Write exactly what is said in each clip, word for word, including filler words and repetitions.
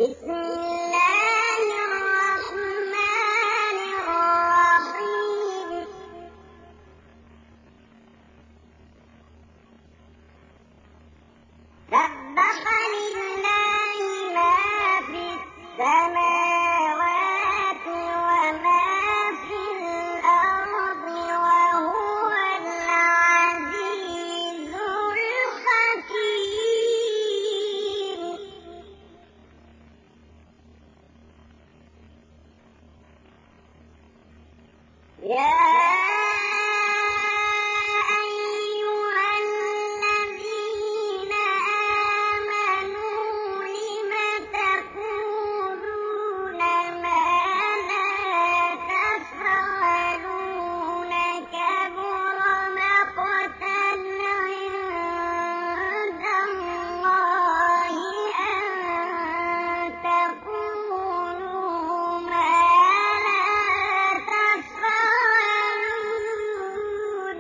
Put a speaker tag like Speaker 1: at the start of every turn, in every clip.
Speaker 1: بسم الله الرحمن الرحيم سبح لله ما في السماوات وما في الأرض وهو العزيز الحكيم يا أيها الذين آمنوا لم تقولون ما لا تفعلون كبر مقتا عند الله أن تقولوا ما لا تفعلون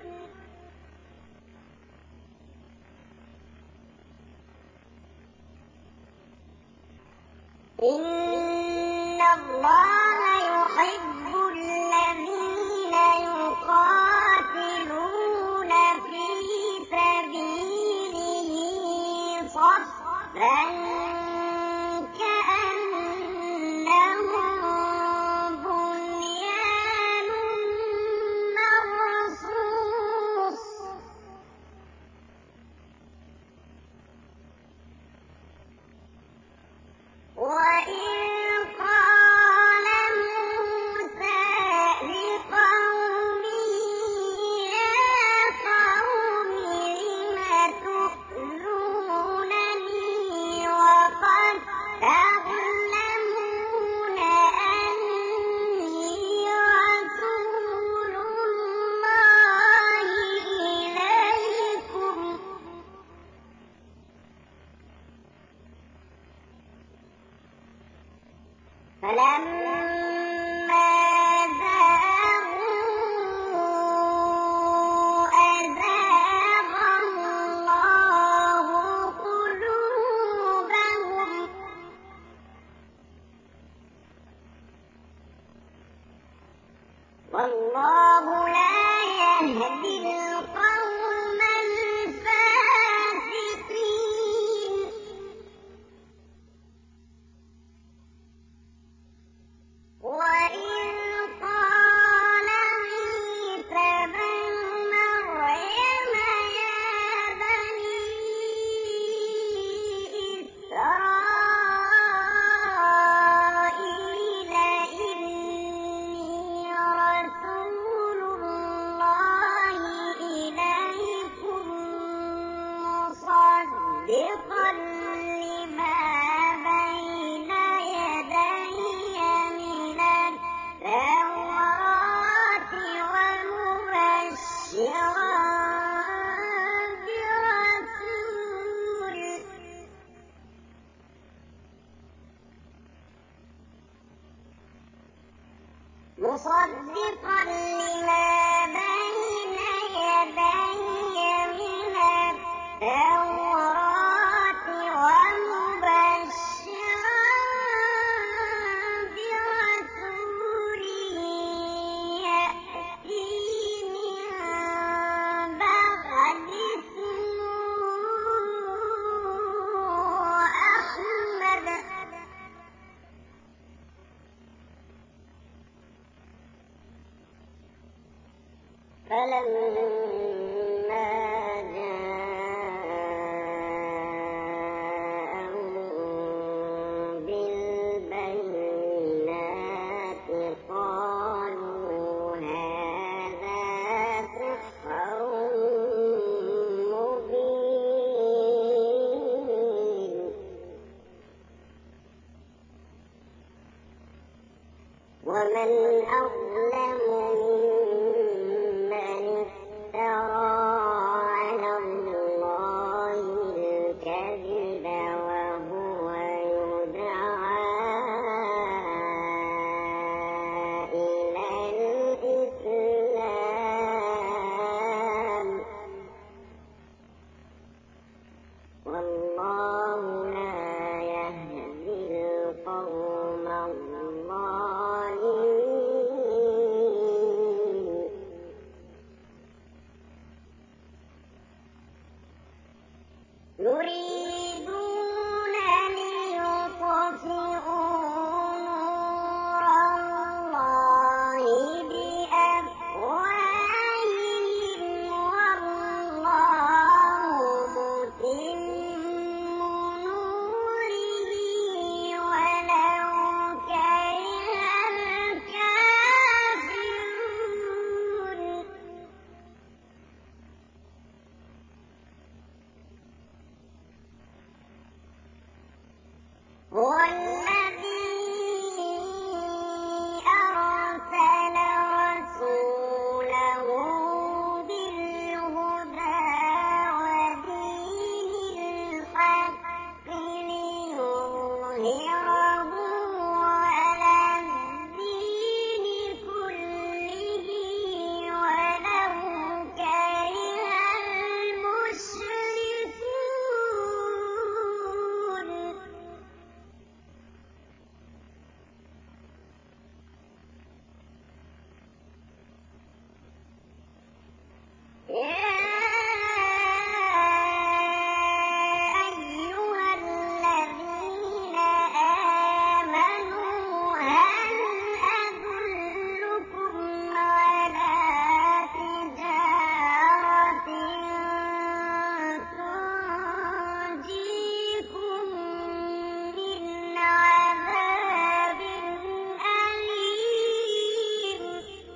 Speaker 1: إن الله يحب الذين يقاتلون في سبيله صفا كأنهم بنيان مرصوص وإذ قال موسى لقومه يا قوم لم تؤذونني وقد تعلمون أني رسول الله إليكم فلما زاغوا أزاغ الله قلوبهم والله لا يهدي القوم الفاسقين وإذ قال عيسى ابن مريم يا بني إسرائيل إني رسول الله إليكم مصدقا لما بين يدي من التوراة ومبشرا برسول مصدقا لما بين يدي من التوراة ومبشرا برسول يأتي من بعد اسمه أحمد فلما جاءهم بالبينات قالوا هذا سحر مبين ومن أظلم ممن افترى ليظهره على الدين كله ولو كره المشركون. يا أيها الذين آمنوا هل أدلكم على تجارة تنجيكم من عذاب أليم.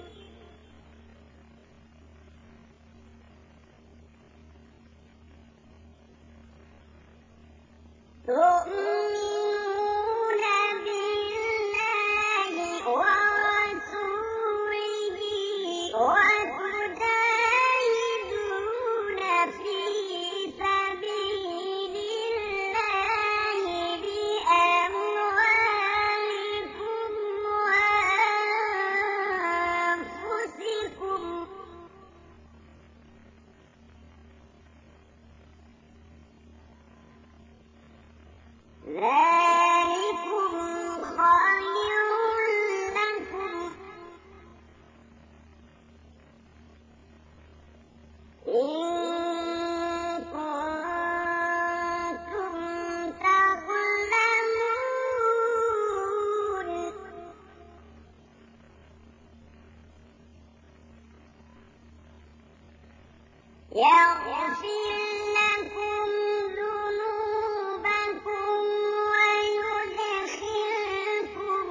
Speaker 1: تؤمنون بالله ورسوله وتجاهدون في سبيل الله بأموالكم وأنفسكم. ذلكم خير لكم إن كنتم تعلمون. يغفر لكم ذنوبكم ويدخلكم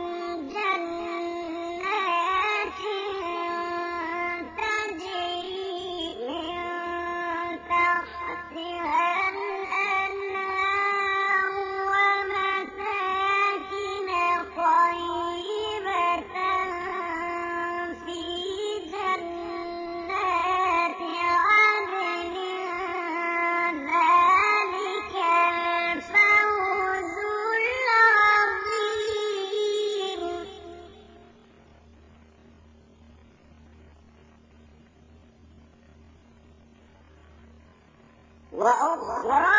Speaker 1: جنات تجري من تحتها الأنهار ومساكن طيبة في جنات عدن. ذلك الفوز العظيم. وأخرى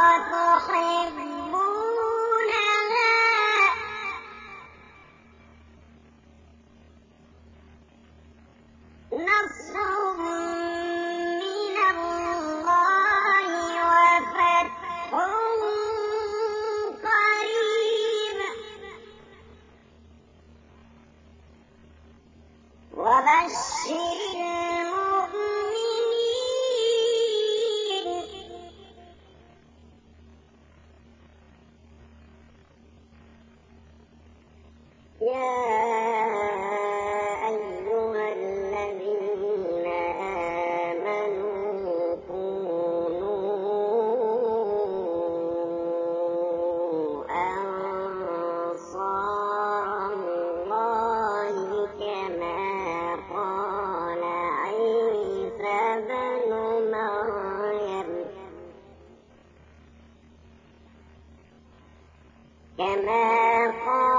Speaker 1: تحبونها نصر من الله وفتح قريب وبشر المؤمنين. يا أيها الذين آمنوا كونوا أنصار الله كما قال عيسى بن مريم كما قال